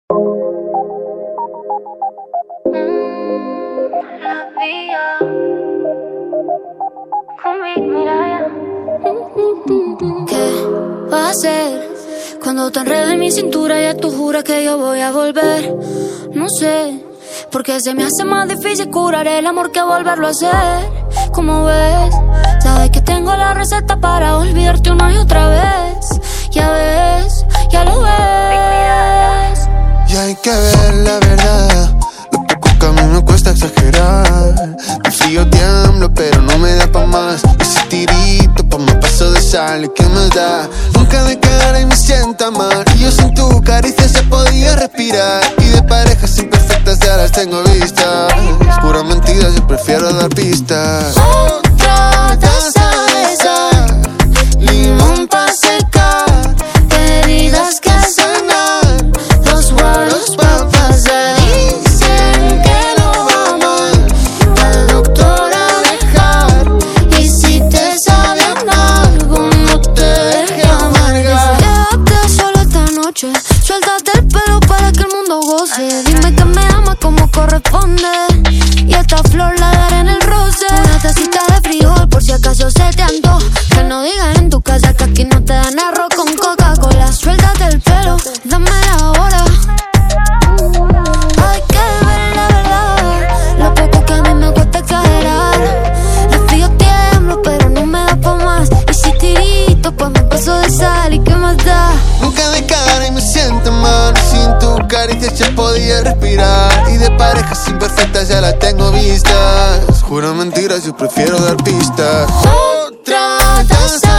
La vía conmigo, mira ya. ¿Qué va a hacer cuando te enredes en mi cintura? Ya tú juras que yo voy a volver. No sé, porque se me hace más difícil curar el amor que volverlo a hacer. Como ves, sabes que tengo la receta para olvidarte una y otra vez. Ya ves, ya lo ves. Y hay que ver la verdad, lo poco que a mí me cuesta exagerar. De frío tiemblo, pero no me da pa' más. Ese tirito pa' más paso de sal, ¿y qué me da? Nunca de cara y me sienta mal. Y yo sin tu caricia se podía respirar. Y de parejas imperfectas ya las tengo vistas. Pura mentira, yo prefiero dar pistas. Otra taza de sal, limón pa' secar, heridas que sanar, los guaros pa' pasar. Dicen que no va mal al doctor a dejar, y si te sabe amargo no te deje amargar. Quédate solo esta noche, suéltate el pelo para que el mundo goce. Dime que me amas como corresponde, y esta flor la daré en el roce. Una tacita de frijol por si acaso se te antoja. Que no digan en tu casa que aquí no te dan arroz con Coca-Cola. Suéltate el pelo, dame la hora. Hay que ver la verdad, lo poco que a mí me cuesta exagerar. De frío tiemblo, pero no me da pa' más. Y si tirito, pues me paso de sal, ¿y qué más da? Nunca de cara y me siento mal. Sin tu caricia se podía respirar. Y de parejas imperfectas ya las tengo vistas. Juro mentiras, yo prefiero dar pistas. Otra taza